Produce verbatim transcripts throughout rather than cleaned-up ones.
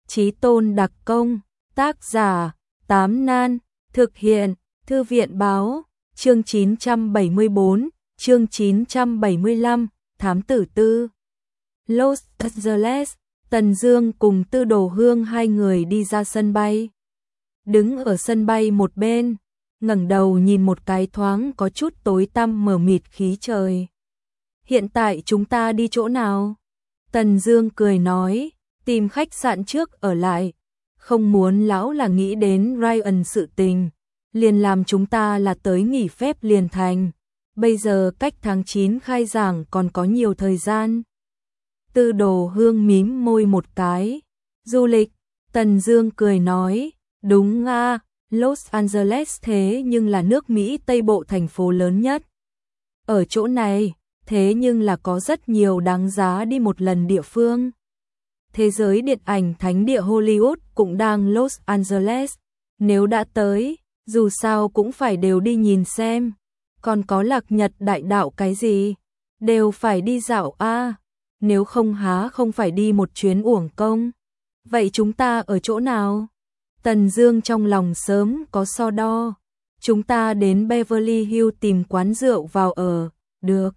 Chí Tôn đặc công, tác giả, Tám Nan, thực hiện, Thư viện báo, chương chín trăm bảy mươi tư, chương chín trăm bảy mươi lăm, Thám tử tư. Los Angeles, Tần Dương cùng Tư Đồ Hương hai người đi ra sân bay. Đứng ở sân bay một bên, ngẩng đầu nhìn một cái thoáng có chút tối tăm mờ mịt khí trời. Hiện tại chúng ta đi chỗ nào? Tần Dương cười nói, tìm khách sạn trước ở lại, không muốn lão là nghĩ đến Ryan sự tình, liền làm chúng ta là tới nghỉ phép liền thành, bây giờ cách tháng chín khai giảng còn có nhiều thời gian. Tư Đồ Hương mím môi một cái, du lịch, Tần Dương cười nói, đúng a, Los Angeles thế nhưng là nước Mỹ Tây Bộ thành phố lớn nhất. Ở chỗ này, thế nhưng là có rất nhiều đáng giá đi một lần địa phương. Thế giới điện ảnh thánh địa Hollywood cũng đang Los Angeles, nếu đã tới, dù sao cũng phải đều đi nhìn xem. Còn có Lạc Nhật đại đạo cái gì, đều phải đi dạo a, nếu không há không phải đi một chuyến uổng công. Vậy chúng ta ở chỗ nào? Tần Dương trong lòng sớm có so đo, chúng ta đến Beverly Hills tìm quán rượu vào ở, được.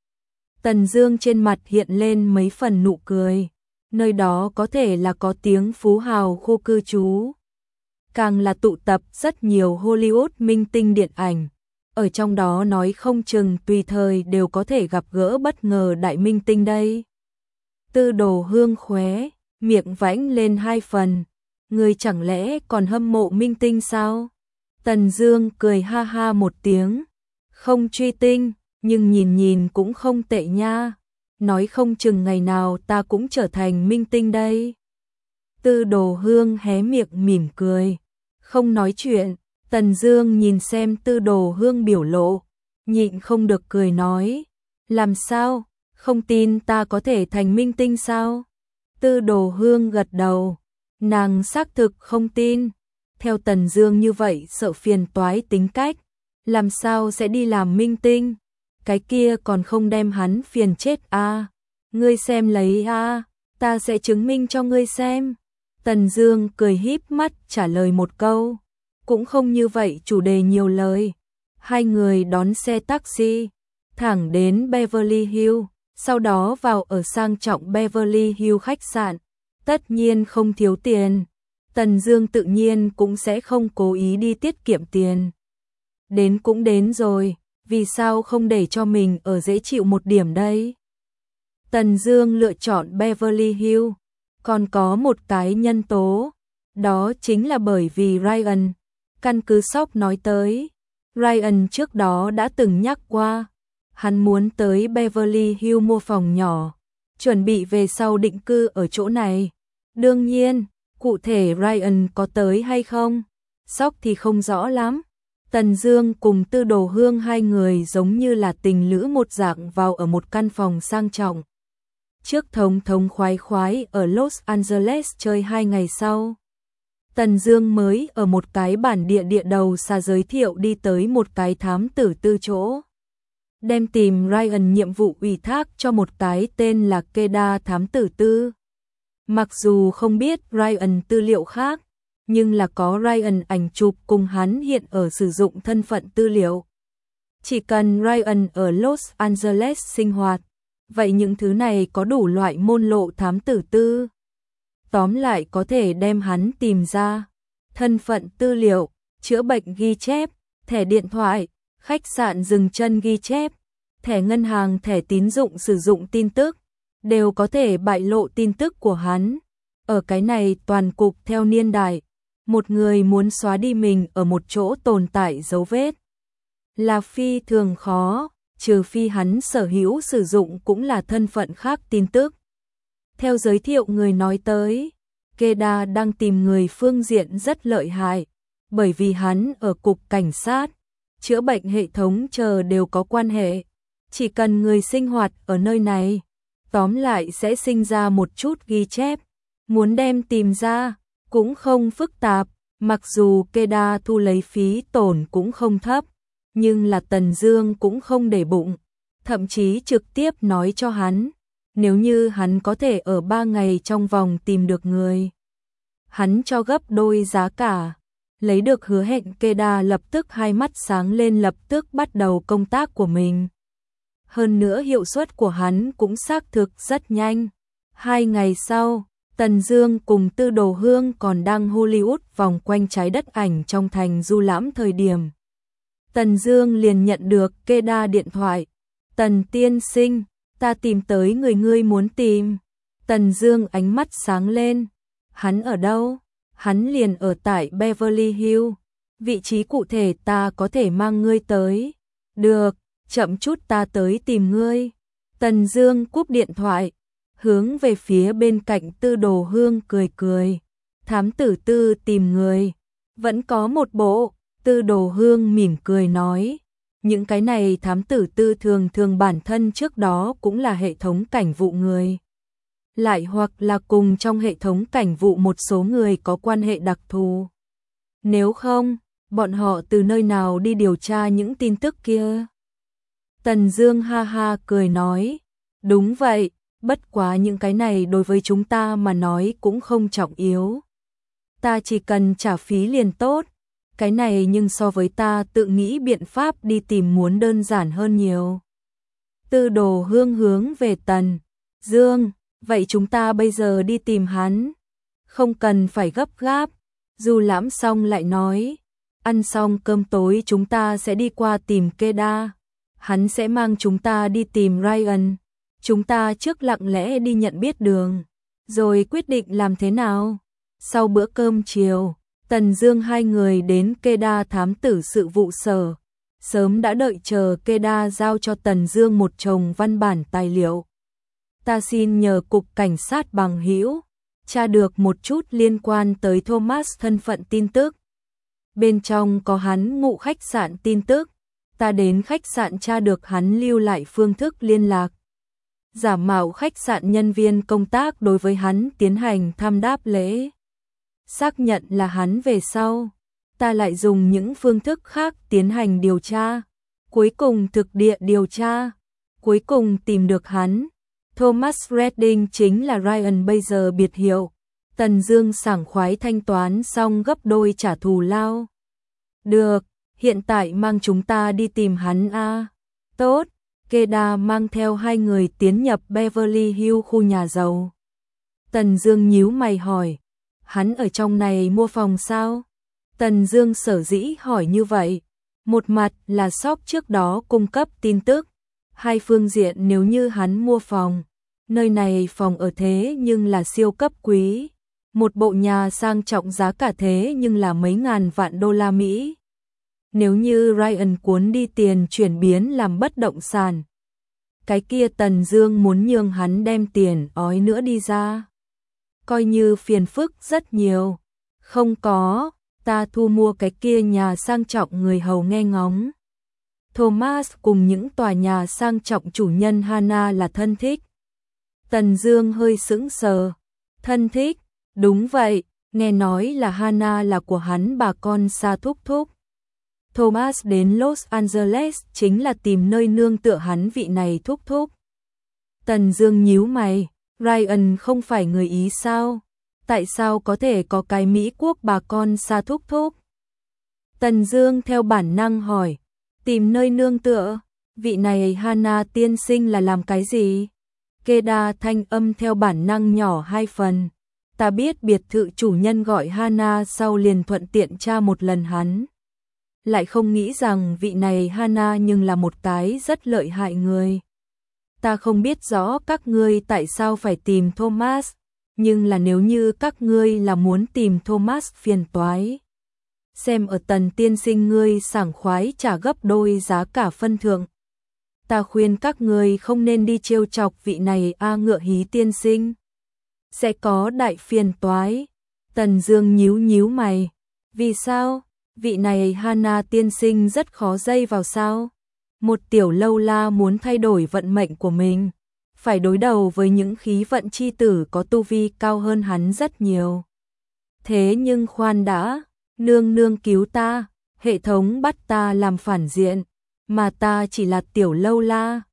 Tần Dương trên mặt hiện lên mấy phần nụ cười, nơi đó có thể là có tiếng phú hào khu cư trú, càng là tụ tập rất nhiều Hollywood minh tinh điện ảnh, ở trong đó nói không chừng tùy thời đều có thể gặp gỡ bất ngờ đại minh tinh đây. Tư Đồ Hương khóe miệng vãnh lên hai phần, người chẳng lẽ còn hâm mộ minh tinh sao? Tần Dương cười ha ha một tiếng, không truy tinh, nhưng nhìn nhìn cũng không tệ nha, nói không chừng ngày nào ta cũng trở thành minh tinh đây. Tư Đồ Hương hé miệng mỉm cười, không nói chuyện. Tần Dương nhìn xem Tư Đồ Hương biểu lộ, nhịn không được cười nói, làm sao, không tin ta có thể thành minh tinh sao? Tư Đồ Hương gật đầu, nàng xác thực không tin, theo Tần Dương như vậy sợ phiền toái tính cách, làm sao sẽ đi làm minh tinh, cái kia còn không đem hắn phiền chết a. À. Ngươi xem lấy a, à, ta sẽ chứng minh cho ngươi xem. Tần Dương cười híp mắt trả lời một câu, cũng không như vậy chủ đề nhiều lời. Hai người đón xe taxi, thẳng đến Beverly Hills, sau đó vào ở sang trọng Beverly Hills khách sạn, tất nhiên không thiếu tiền. Tần Dương tự nhiên cũng sẽ không cố ý đi tiết kiệm tiền. Đến cũng đến rồi, vì sao không để cho mình ở dễ chịu một điểm đây? Tần Dương lựa chọn Beverly Hills, còn có một cái nhân tố, đó chính là bởi vì Ryan. Căn cứ Shop nói tới, Ryan trước đó đã từng nhắc qua, hắn muốn tới Beverly Hills mua phòng nhỏ, chuẩn bị về sau định cư ở chỗ này. Đương nhiên, cụ thể Ryan có tới hay không, Shop thì không rõ lắm. Tần Dương cùng Tư Đồ Hương hai người giống như là tình lữ một dạng vào ở một căn phòng sang trọng. Trước thống thống khoái khoái ở Los Angeles chơi hai ngày sau, Tần Dương mới ở một cái bản địa địa đầu xa giới thiệu đi tới một cái thám tử tư chỗ. Đem tìm Ryan nhiệm vụ ủy thác cho một cái tên là Keda thám tử tư. Mặc dù không biết Ryan tư liệu khác, nhưng là có Ryan ảnh chụp cùng hắn hiện ở sử dụng thân phận tư liệu. Chỉ cần Ryan ở Los Angeles sinh hoạt, vậy những thứ này có đủ loại môn lộ thám tử tư. Tóm lại có thể đem hắn tìm ra, thân phận tư liệu, chữa bệnh ghi chép, thẻ điện thoại, khách sạn dừng chân ghi chép, thẻ ngân hàng, thẻ tín dụng sử dụng tin tức, đều có thể bại lộ tin tức của hắn. Ở cái này toàn cục theo niên đại, một người muốn xóa đi mình ở một chỗ tồn tại dấu vết là phi thường khó, trừ phi hắn sở hữu sử dụng cũng là thân phận khác tin tức. Theo giới thiệu người nói tới, Keda đang tìm người phương diện rất lợi hại, bởi vì hắn ở cục cảnh sát, chữa bệnh hệ thống chờ đều có quan hệ, chỉ cần người sinh hoạt ở nơi này, tóm lại sẽ sinh ra một chút ghi chép, muốn đem tìm ra cũng không phức tạp, mặc dù Keda thu lấy phí tổn cũng không thấp, nhưng là Tần Dương cũng không để bụng, thậm chí trực tiếp nói cho hắn, nếu như hắn có thể ở ba ngày trong vòng tìm được người hắn cho gấp đôi giá cả. Lấy được hứa hẹn, Keda lập tức hai mắt sáng lên, lập tức bắt đầu công tác của mình. Hơn nữa hiệu suất của hắn cũng xác thực rất nhanh. Hai ngày sau, Tần Dương cùng Tư Đồ Hương còn đang Hollywood vòng quanh trái đất ảnh trong thành du lãm thời điểm. Tần Dương liền nhận được Keda điện thoại. Tần tiên sinh, ta tìm tới người ngươi muốn tìm. Tần Dương ánh mắt sáng lên. Hắn ở đâu? Hắn liền ở tại Beverly Hills. Vị trí cụ thể ta có thể mang ngươi tới. Được, chậm chút ta tới tìm ngươi. Tần Dương cúp điện thoại, hướng về phía bên cạnh Tư Đồ Hương cười cười. Thám tử Tư tìm người. Vẫn có một bộ. Tư Đồ Hương mỉm cười nói. Những cái này thám tử Tư thường thường bản thân trước đó cũng là hệ thống cảnh vụ người. Lại hoặc là cùng trong hệ thống cảnh vụ một số người có quan hệ đặc thù. Nếu không, bọn họ từ nơi nào đi điều tra những tin tức kia? Tần Dương ha ha cười nói. Đúng vậy, bất quá những cái này đối với chúng ta mà nói cũng không trọng yếu. Ta chỉ cần trả phí liền tốt. Cái này nhưng so với ta tự nghĩ biện pháp đi tìm muốn đơn giản hơn nhiều. Tư Đồ Hương hướng về Tần Dương. Vậy chúng ta bây giờ đi tìm hắn. Không cần phải gấp gáp. Du lãm xong lại nói. Ăn xong cơm tối chúng ta sẽ đi qua tìm Keda. Hắn sẽ mang chúng ta đi tìm Ryan. Chúng ta trước lặng lẽ đi nhận biết đường. Rồi quyết định làm thế nào. Sau bữa cơm chiều, Tần Dương hai người đến Keda thám tử sự vụ sở. Sớm đã đợi chờ Keda giao cho Tần Dương một chồng văn bản tài liệu. Ta xin nhờ cục cảnh sát bằng hữu tra được một chút liên quan tới Thomas thân phận tin tức. Bên trong có hắn ngụ khách sạn tin tức. Ta đến khách sạn tra được hắn lưu lại phương thức liên lạc. Giả mạo khách sạn nhân viên công tác đối với hắn tiến hành thăm đáp lễ. Xác nhận là hắn về sau. Ta lại dùng những phương thức khác tiến hành điều tra. Cuối cùng thực địa điều tra. Cuối cùng tìm được hắn. Thomas Redding chính là Ryan bây giờ biệt hiệu. Tần Dương sảng khoái thanh toán xong gấp đôi trả thù lao. Được, hiện tại mang chúng ta đi tìm hắn a. Tốt, Keda mang theo hai người tiến nhập Beverly Hills khu nhà giàu. Tần Dương nhíu mày hỏi, hắn ở trong này mua phòng sao? Tần Dương sở dĩ hỏi như vậy, một mặt là shop trước đó cung cấp tin tức, hai phương diện nếu như hắn mua phòng, nơi này phòng ở thế nhưng là siêu cấp quý, một bộ nhà sang trọng giá cả thế nhưng là mấy ngàn vạn đô la Mỹ. Nếu như Ryan cuốn đi tiền chuyển biến làm bất động sản, cái kia Tần Dương muốn nhường hắn đem tiền ói nữa đi ra. Coi như phiền phức rất nhiều. Không có, ta thu mua cái kia nhà sang trọng người hầu nghe ngóng. Thomas cùng những tòa nhà sang trọng chủ nhân Hana là thân thích. Tần Dương hơi sững sờ. Thân thích? Đúng vậy, nghe nói là Hana là của hắn bà con xa thúc thúc. Thomas đến Los Angeles chính là tìm nơi nương tựa hắn vị này thúc thúc. Tần Dương nhíu mày, Ryan không phải người Ý sao? Tại sao có thể có cái Mỹ quốc bà con xa thúc thúc? Tần Dương theo bản năng hỏi, tìm nơi nương tựa, vị này Hana tiên sinh là làm cái gì? Keda thanh âm theo bản năng nhỏ hai phần. Ta biết biệt thự chủ nhân gọi Hana sau liền thuận tiện tra một lần hắn. Lại không nghĩ rằng vị này Hana nhưng là một cái rất lợi hại người. Ta không biết rõ các ngươi tại sao phải tìm Thomas, nhưng là nếu như các ngươi là muốn tìm Thomas phiền toái, xem ở Tần tiên sinh ngươi sảng khoái trả gấp đôi giá cả phân thượng, ta khuyên các ngươi không nên đi trêu chọc vị này a ngựa hí tiên sinh, sẽ có đại phiền toái. Tần Dương nhíu nhíu mày, vì sao? Vị này Hana tiên sinh rất khó dây vào sao? Một tiểu lâu la muốn thay đổi vận mệnh của mình, phải đối đầu với những khí vận chi tử có tu vi cao hơn hắn rất nhiều. Thế nhưng khoan đã, nương nương cứu ta, hệ thống bắt ta làm phản diện, mà ta chỉ là tiểu lâu la.